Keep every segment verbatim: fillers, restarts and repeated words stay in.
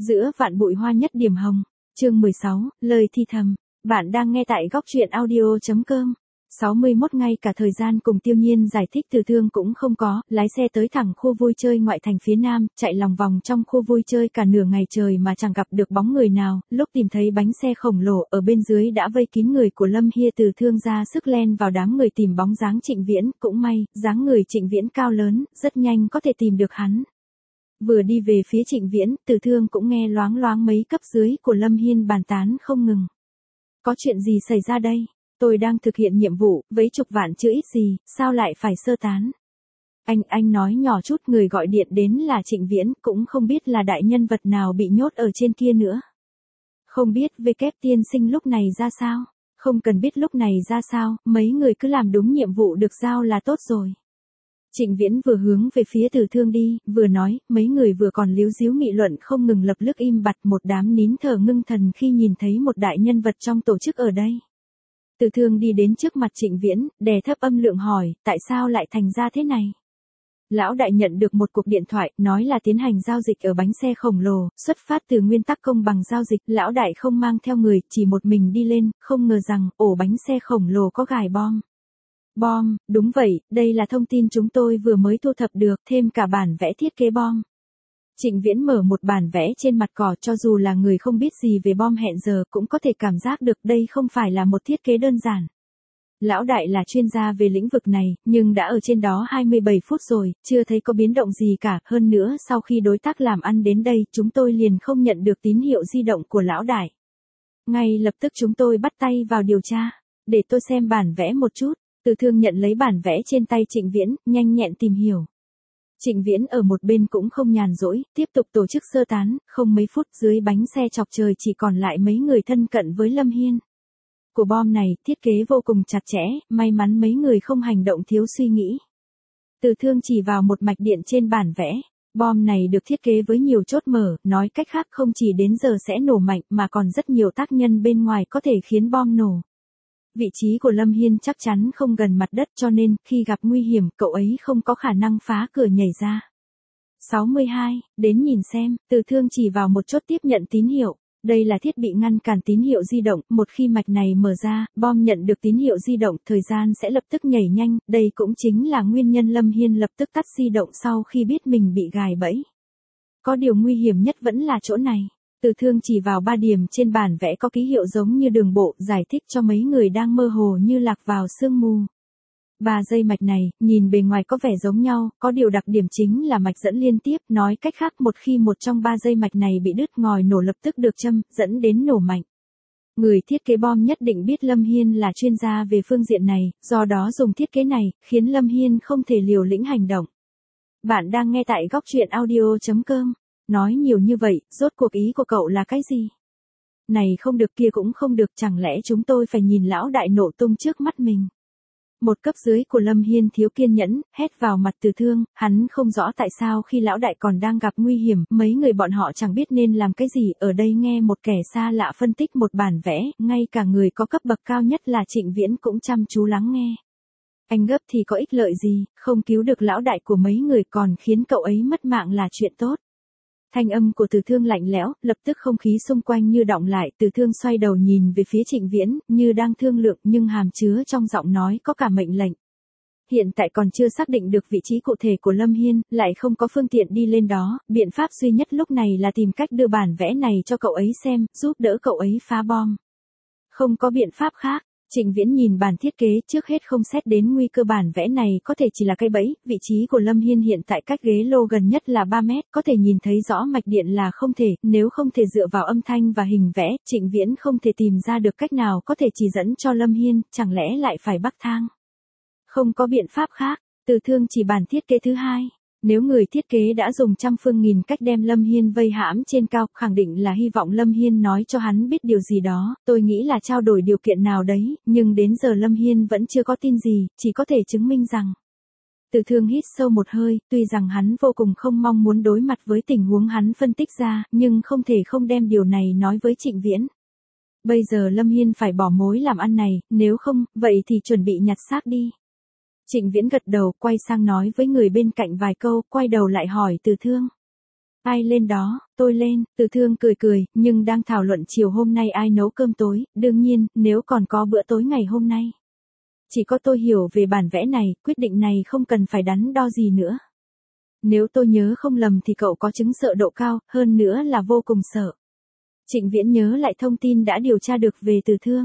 Giữa vạn bụi hoa nhất điểm hồng. Chương mười sáu, lời thì thầm. Bạn đang nghe tại góc truyện audio.com. sáu mươi mốt ngày cả thời gian cùng Tiêu Nhiên giải thích Từ Thương cũng không có, lái xe tới thẳng khu vui chơi ngoại thành phía nam, chạy lòng vòng trong khu vui chơi cả nửa ngày trời mà chẳng gặp được bóng người nào, lúc tìm thấy bánh xe khổng lồ ở bên dưới đã vây kín người của Lâm Hiên. Từ Thương ra sức len vào đám người tìm bóng dáng Trịnh Viễn, cũng may, dáng người Trịnh Viễn cao lớn, rất nhanh có thể tìm được hắn. Vừa đi về phía Trịnh Viễn, Từ Thương cũng nghe loáng loáng mấy cấp dưới của Lâm Hiên bàn tán không ngừng. Có chuyện gì xảy ra đây? Tôi đang thực hiện nhiệm vụ, với chục vạn chưa ít gì, sao lại phải sơ tán? Anh, anh nói nhỏ chút, người gọi điện đến là Trịnh Viễn, cũng không biết là đại nhân vật nào bị nhốt ở trên kia nữa. Không biết V kép tiên sinh lúc này ra sao? Không cần biết lúc này ra sao, mấy người cứ làm đúng nhiệm vụ được giao là tốt rồi. Trịnh Viễn vừa hướng về phía Từ Thương đi, vừa nói, mấy người vừa còn líu díu nghị luận không ngừng lập tức im bặt, một đám nín thở ngưng thần khi nhìn thấy một đại nhân vật trong tổ chức ở đây. Từ Thương đi đến trước mặt Trịnh Viễn, đè thấp âm lượng hỏi, tại sao lại thành ra thế này? Lão đại nhận được một cuộc điện thoại, nói là tiến hành giao dịch ở bánh xe khổng lồ, xuất phát từ nguyên tắc công bằng giao dịch, lão đại không mang theo người, chỉ một mình đi lên, không ngờ rằng, ổ bánh xe khổng lồ có gài bom. Bom, đúng vậy, đây là thông tin chúng tôi vừa mới thu thập được, thêm cả bản vẽ thiết kế bom. Trịnh Viễn mở một bản vẽ trên mặt cỏ, cho dù là người không biết gì về bom hẹn giờ cũng có thể cảm giác được đây không phải là một thiết kế đơn giản. Lão đại là chuyên gia về lĩnh vực này, nhưng đã ở trên đó hai mươi bảy phút rồi, chưa thấy có biến động gì cả, hơn nữa sau khi đối tác làm ăn đến đây, chúng tôi liền không nhận được tín hiệu di động của lão đại. Ngay lập tức chúng tôi bắt tay vào điều tra, để tôi xem bản vẽ một chút. Từ Thương nhận lấy bản vẽ trên tay Trịnh Viễn, nhanh nhẹn tìm hiểu. Trịnh Viễn ở một bên cũng không nhàn rỗi, tiếp tục tổ chức sơ tán, không mấy phút dưới bánh xe chọc trời chỉ còn lại mấy người thân cận với Lâm Hiên. Của bom này, thiết kế vô cùng chặt chẽ, may mắn mấy người không hành động thiếu suy nghĩ. Từ Thương chỉ vào một mạch điện trên bản vẽ. Bom này được thiết kế với nhiều chốt mở, nói cách khác không chỉ đến giờ sẽ nổ mạnh mà còn rất nhiều tác nhân bên ngoài có thể khiến bom nổ. Vị trí của Lâm Hiên chắc chắn không gần mặt đất cho nên, khi gặp nguy hiểm, cậu ấy không có khả năng phá cửa nhảy ra. sáu mươi hai, đến nhìn xem, Từ Thương chỉ vào một chốt tiếp nhận tín hiệu. Đây là thiết bị ngăn cản tín hiệu di động, một khi mạch này mở ra, bom nhận được tín hiệu di động, thời gian sẽ lập tức nhảy nhanh, đây cũng chính là nguyên nhân Lâm Hiên lập tức tắt di động sau khi biết mình bị gài bẫy. Có điều nguy hiểm nhất vẫn là chỗ này. Từ Thương chỉ vào ba điểm trên bản vẽ có ký hiệu giống như đường bộ, giải thích cho mấy người đang mơ hồ như lạc vào sương mù. Ba dây mạch này, nhìn bề ngoài có vẻ giống nhau, có điều đặc điểm chính là mạch dẫn liên tiếp, nói cách khác một khi một trong ba dây mạch này bị đứt, ngòi nổ lập tức được châm, dẫn đến nổ mạnh. Người thiết kế bom nhất định biết Lâm Hiên là chuyên gia về phương diện này, do đó dùng thiết kế này, khiến Lâm Hiên không thể liều lĩnh hành động. Bạn đang nghe tại góc truyện audio.com. Nói nhiều như vậy, rốt cuộc ý của cậu là cái gì? Này không được kia cũng không được, chẳng lẽ chúng tôi phải nhìn lão đại nổ tung trước mắt mình? Một cấp dưới của Lâm Hiên thiếu kiên nhẫn, hét vào mặt Từ Thương, hắn không rõ tại sao khi lão đại còn đang gặp nguy hiểm, mấy người bọn họ chẳng biết nên làm cái gì, ở đây nghe một kẻ xa lạ phân tích một bản vẽ, ngay cả người có cấp bậc cao nhất là Trịnh Viễn cũng chăm chú lắng nghe. Anh gấp thì có ích lợi gì, không cứu được lão đại của mấy người còn khiến cậu ấy mất mạng là chuyện tốt. Thanh âm của Từ Thương lạnh lẽo, lập tức không khí xung quanh như đọng lại, Từ Thương xoay đầu nhìn về phía Trịnh Viễn, như đang thương lượng nhưng hàm chứa trong giọng nói có cả mệnh lệnh. Hiện tại còn chưa xác định được vị trí cụ thể của Lâm Hiên, lại không có phương tiện đi lên đó, biện pháp duy nhất lúc này là tìm cách đưa bản vẽ này cho cậu ấy xem, giúp đỡ cậu ấy phá bom. Không có biện pháp khác. Trịnh Viễn nhìn bản thiết kế, trước hết không xét đến nguy cơ bản vẽ này có thể chỉ là cái bẫy, vị trí của Lâm Hiên hiện tại cách ghế lô gần nhất là ba mét, có thể nhìn thấy rõ mạch điện là không thể, nếu không thể dựa vào âm thanh và hình vẽ, Trịnh Viễn không thể tìm ra được cách nào có thể chỉ dẫn cho Lâm Hiên, chẳng lẽ lại phải bắc thang. Không có biện pháp khác, Từ Thương chỉ bản thiết kế thứ hai. Nếu người thiết kế đã dùng trăm phương nghìn cách đem Lâm Hiên vây hãm trên cao, khẳng định là hy vọng Lâm Hiên nói cho hắn biết điều gì đó, tôi nghĩ là trao đổi điều kiện nào đấy, nhưng đến giờ Lâm Hiên vẫn chưa có tin gì, chỉ có thể chứng minh rằng. Từ Thương hít sâu một hơi, tuy rằng hắn vô cùng không mong muốn đối mặt với tình huống hắn phân tích ra, nhưng không thể không đem điều này nói với Trịnh Viễn. Bây giờ Lâm Hiên phải bỏ mối làm ăn này, nếu không, vậy thì chuẩn bị nhặt xác đi. Trịnh Viễn gật đầu, quay sang nói với người bên cạnh vài câu, quay đầu lại hỏi Từ Thương. Ai lên đó, tôi lên, Từ Thương cười cười, nhưng đang thảo luận chiều hôm nay ai nấu cơm tối, đương nhiên, nếu còn có bữa tối ngày hôm nay. Chỉ có tôi hiểu về bản vẽ này, quyết định này không cần phải đắn đo gì nữa. Nếu tôi nhớ không lầm thì cậu có chứng sợ độ cao, hơn nữa là vô cùng sợ. Trịnh Viễn nhớ lại thông tin đã điều tra được về Từ Thương.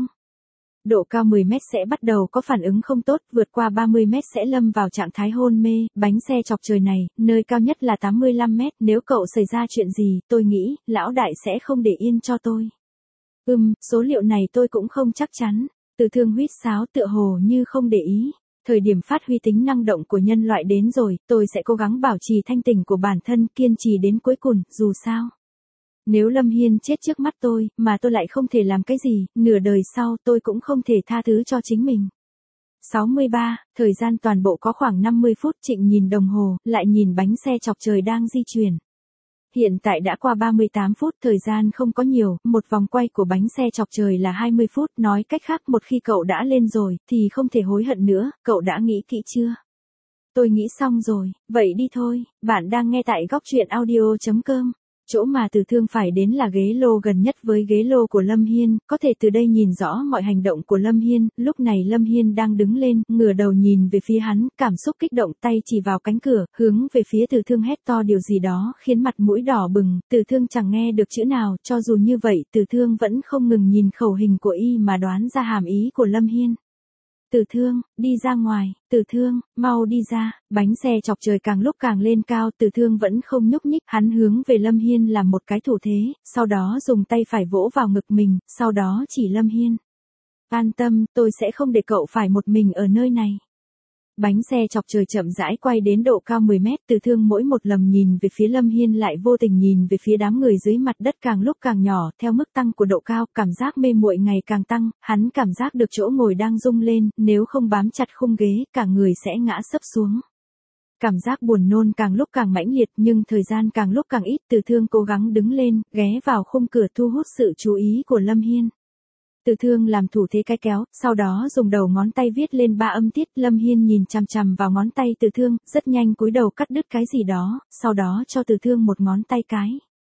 Độ cao mười mét sẽ bắt đầu có phản ứng không tốt, vượt qua ba mươi mét sẽ lâm vào trạng thái hôn mê, bánh xe chọc trời này, nơi cao nhất là tám mươi lăm mét, nếu cậu xảy ra chuyện gì, tôi nghĩ, lão đại sẽ không để yên cho tôi. Ừm, số liệu này tôi cũng không chắc chắn, Từ Thương huýt sáo tựa hồ như không để ý. Thời điểm phát huy tính năng động của nhân loại đến rồi, tôi sẽ cố gắng bảo trì thanh tỉnh của bản thân, kiên trì đến cuối cùng, dù sao. Nếu Lâm Hiên chết trước mắt tôi, mà tôi lại không thể làm cái gì, nửa đời sau tôi cũng không thể tha thứ cho chính mình. sáu mươi ba, thời gian toàn bộ có khoảng năm mươi phút, Trịnh nhìn đồng hồ, lại nhìn bánh xe chọc trời đang di chuyển. Hiện tại đã qua ba mươi tám phút, thời gian không có nhiều, một vòng quay của bánh xe chọc trời là hai mươi phút, nói cách khác một khi cậu đã lên rồi, thì không thể hối hận nữa, cậu đã nghĩ kỹ chưa? Tôi nghĩ xong rồi, vậy đi thôi, bạn đang nghe tại góc truyện audio chấm com. Chỗ mà Từ Thương phải đến là ghế lô gần nhất với ghế lô của Lâm Hiên, có thể từ đây nhìn rõ mọi hành động của Lâm Hiên, lúc này Lâm Hiên đang đứng lên, ngửa đầu nhìn về phía hắn, cảm xúc kích động, tay chỉ vào cánh cửa, hướng về phía Từ Thương hét to điều gì đó, khiến mặt mũi đỏ bừng, Từ Thương chẳng nghe được chữ nào, cho dù như vậy, Từ Thương vẫn không ngừng nhìn khẩu hình của y mà đoán ra hàm ý của Lâm Hiên. Từ Thương, đi ra ngoài, Từ Thương, mau đi ra, bánh xe chọc trời càng lúc càng lên cao, Từ Thương vẫn không nhúc nhích, hắn hướng về Lâm Hiên làm một cái thủ thế, sau đó dùng tay phải vỗ vào ngực mình, sau đó chỉ Lâm Hiên. An tâm, tôi sẽ không để cậu phải một mình ở nơi này. Bánh xe chọc trời chậm rãi quay đến độ cao mười mét, Từ Thương mỗi một lần nhìn về phía Lâm Hiên lại vô tình nhìn về phía đám người dưới mặt đất càng lúc càng nhỏ, theo mức tăng của độ cao, cảm giác mê muội ngày càng tăng, hắn cảm giác được chỗ ngồi đang rung lên, nếu không bám chặt khung ghế, cả người sẽ ngã sấp xuống. Cảm giác buồn nôn càng lúc càng mãnh liệt nhưng thời gian càng lúc càng ít, Từ Thương cố gắng đứng lên, ghé vào khung cửa thu hút sự chú ý của Lâm Hiên. Từ Thương làm thủ thế cái kéo, sau đó dùng đầu ngón tay viết lên ba âm tiết, Lâm Hiên nhìn chằm chằm vào ngón tay Từ Thương, rất nhanh cúi đầu cắt đứt cái gì đó, sau đó cho Từ Thương một ngón tay cái.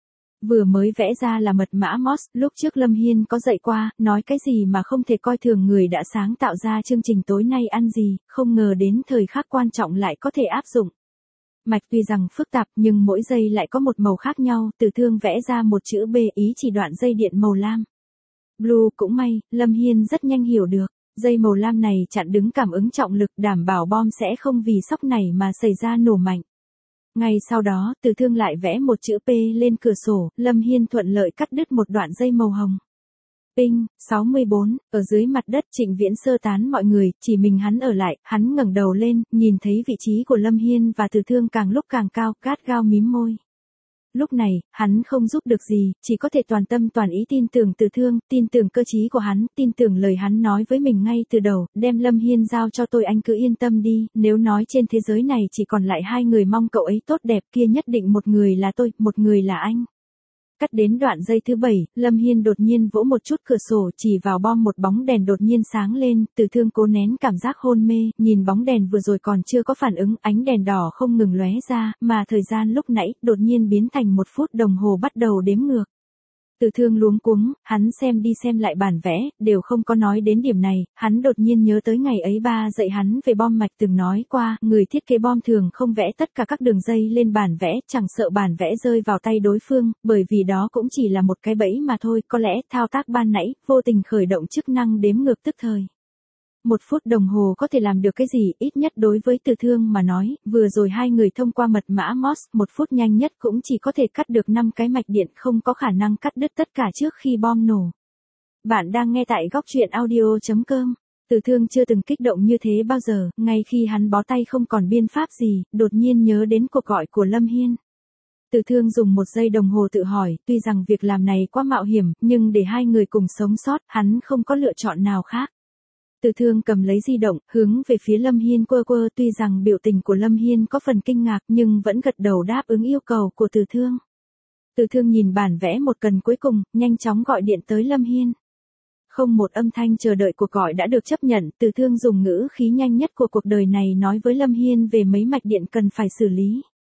Vừa mới vẽ ra là mật mã Morse, lúc trước Lâm Hiên có dạy qua, nói cái gì mà không thể coi thường người đã sáng tạo ra chương trình tối nay ăn gì, không ngờ đến thời khắc quan trọng lại có thể áp dụng. Mạch tuy rằng phức tạp nhưng mỗi dây lại có một màu khác nhau, Từ Thương vẽ ra một chữ B, ý chỉ đoạn dây điện màu lam. Blue, cũng may, Lâm Hiên rất nhanh hiểu được, dây màu lam này chặn đứng cảm ứng trọng lực, đảm bảo bom sẽ không vì sóc này mà xảy ra nổ mạnh. Ngay sau đó, Từ Thương lại vẽ một chữ P lên cửa sổ, Lâm Hiên thuận lợi cắt đứt một đoạn dây màu hồng. Ping, sáu mươi bốn, ở dưới mặt đất Trịnh Viễn sơ tán mọi người, chỉ mình hắn ở lại, hắn ngẩng đầu lên, nhìn thấy vị trí của Lâm Hiên và Từ Thương càng lúc càng cao, gắt gao mím môi. Lúc này, hắn không giúp được gì, chỉ có thể toàn tâm toàn ý tin tưởng Từ Thương, tin tưởng cơ trí của hắn, tin tưởng lời hắn nói với mình ngay từ đầu, đem Lâm Hiên giao cho tôi, anh cứ yên tâm đi, nếu nói trên thế giới này chỉ còn lại hai người mong cậu ấy tốt đẹp kia nhất định một người là tôi, một người là anh. Cắt đến đoạn dây thứ bảy, Lâm Hiên đột nhiên vỗ một chút cửa sổ chỉ vào bom, một bóng đèn đột nhiên sáng lên, Từ Thương cố nén cảm giác hôn mê, nhìn bóng đèn vừa rồi còn chưa có phản ứng, ánh đèn đỏ không ngừng lóe ra, mà thời gian lúc nãy đột nhiên biến thành một phút đồng hồ bắt đầu đếm ngược. Từ Thương luống cuống, hắn xem đi xem lại bản vẽ, đều không có nói đến điểm này, hắn đột nhiên nhớ tới ngày ấy ba dạy hắn về bom mạch từng nói qua, người thiết kế bom thường không vẽ tất cả các đường dây lên bản vẽ, chẳng sợ bản vẽ rơi vào tay đối phương, bởi vì đó cũng chỉ là một cái bẫy mà thôi, có lẽ thao tác ban nãy, vô tình khởi động chức năng đếm ngược tức thời. Một phút đồng hồ có thể làm được cái gì, ít nhất đối với Từ Thương mà nói, vừa rồi hai người thông qua mật mã Morse, một phút nhanh nhất cũng chỉ có thể cắt được năm cái mạch điện, không có khả năng cắt đứt tất cả trước khi bom nổ. Bạn đang nghe tại góc truyện audio chấm com. Từ Thương chưa từng kích động như thế bao giờ, ngay khi hắn bó tay không còn biện pháp gì, đột nhiên nhớ đến cuộc gọi của Lâm Hiên. Từ Thương dùng một giây đồng hồ tự hỏi, tuy rằng việc làm này quá mạo hiểm, nhưng để hai người cùng sống sót, hắn không có lựa chọn nào khác. Từ Thương cầm lấy di động, hướng về phía Lâm Hiên quơ quơ, tuy rằng biểu tình của Lâm Hiên có phần kinh ngạc nhưng vẫn gật đầu đáp ứng yêu cầu của Từ Thương. Từ Thương nhìn bản vẽ một cần cuối cùng, nhanh chóng gọi điện tới Lâm Hiên. Không một âm thanh chờ đợi cuộc gọi đã được chấp nhận, Từ Thương dùng ngữ khí nhanh nhất của cuộc đời này nói với Lâm Hiên về mấy mạch điện cần phải xử lý.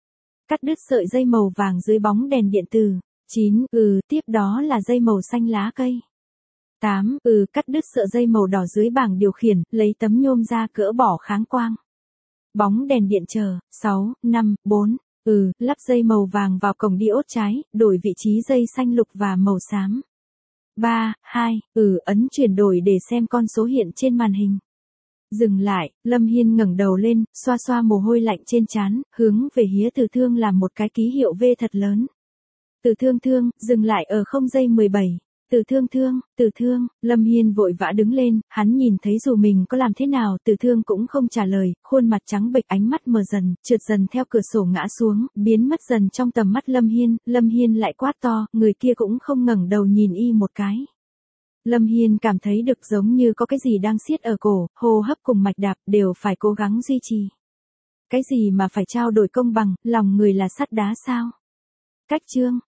Cắt đứt sợi dây màu vàng dưới bóng đèn điện tử. chín. Ừ, tiếp đó là dây màu xanh lá cây. tám. Ừ, cắt đứt sợi dây màu đỏ dưới bảng điều khiển, lấy tấm nhôm ra cỡ bỏ kháng quang. Bóng đèn điện chờ. sáu. năm. bốn. Ừ, lắp dây màu vàng vào cổng diode trái, đổi vị trí dây xanh lục và màu xám. ba. hai. Ừ, ấn chuyển đổi để xem con số hiện trên màn hình. Dừng lại, Lâm Hiên ngẩng đầu lên, xoa xoa mồ hôi lạnh trên trán, hướng về hía Từ Thương làm một cái ký hiệu V thật lớn. Từ Thương Thương, dừng lại ở không giây mười bảy. Từ Thương Thương, Từ Thương, Lâm Hiên vội vã đứng lên, hắn nhìn thấy dù mình có làm thế nào Từ Thương cũng không trả lời, khuôn mặt trắng bệch, ánh mắt mờ dần, trượt dần theo cửa sổ ngã xuống, biến mất dần trong tầm mắt Lâm Hiên. Lâm Hiên lại quát to, người kia cũng không ngẩng đầu nhìn y một cái. Lâm Hiên cảm thấy được giống như có cái gì đang siết ở cổ, hô hấp cùng mạch đạp đều phải cố gắng duy trì. Cái gì mà phải trao đổi công bằng, lòng người là sắt đá sao? Cách chương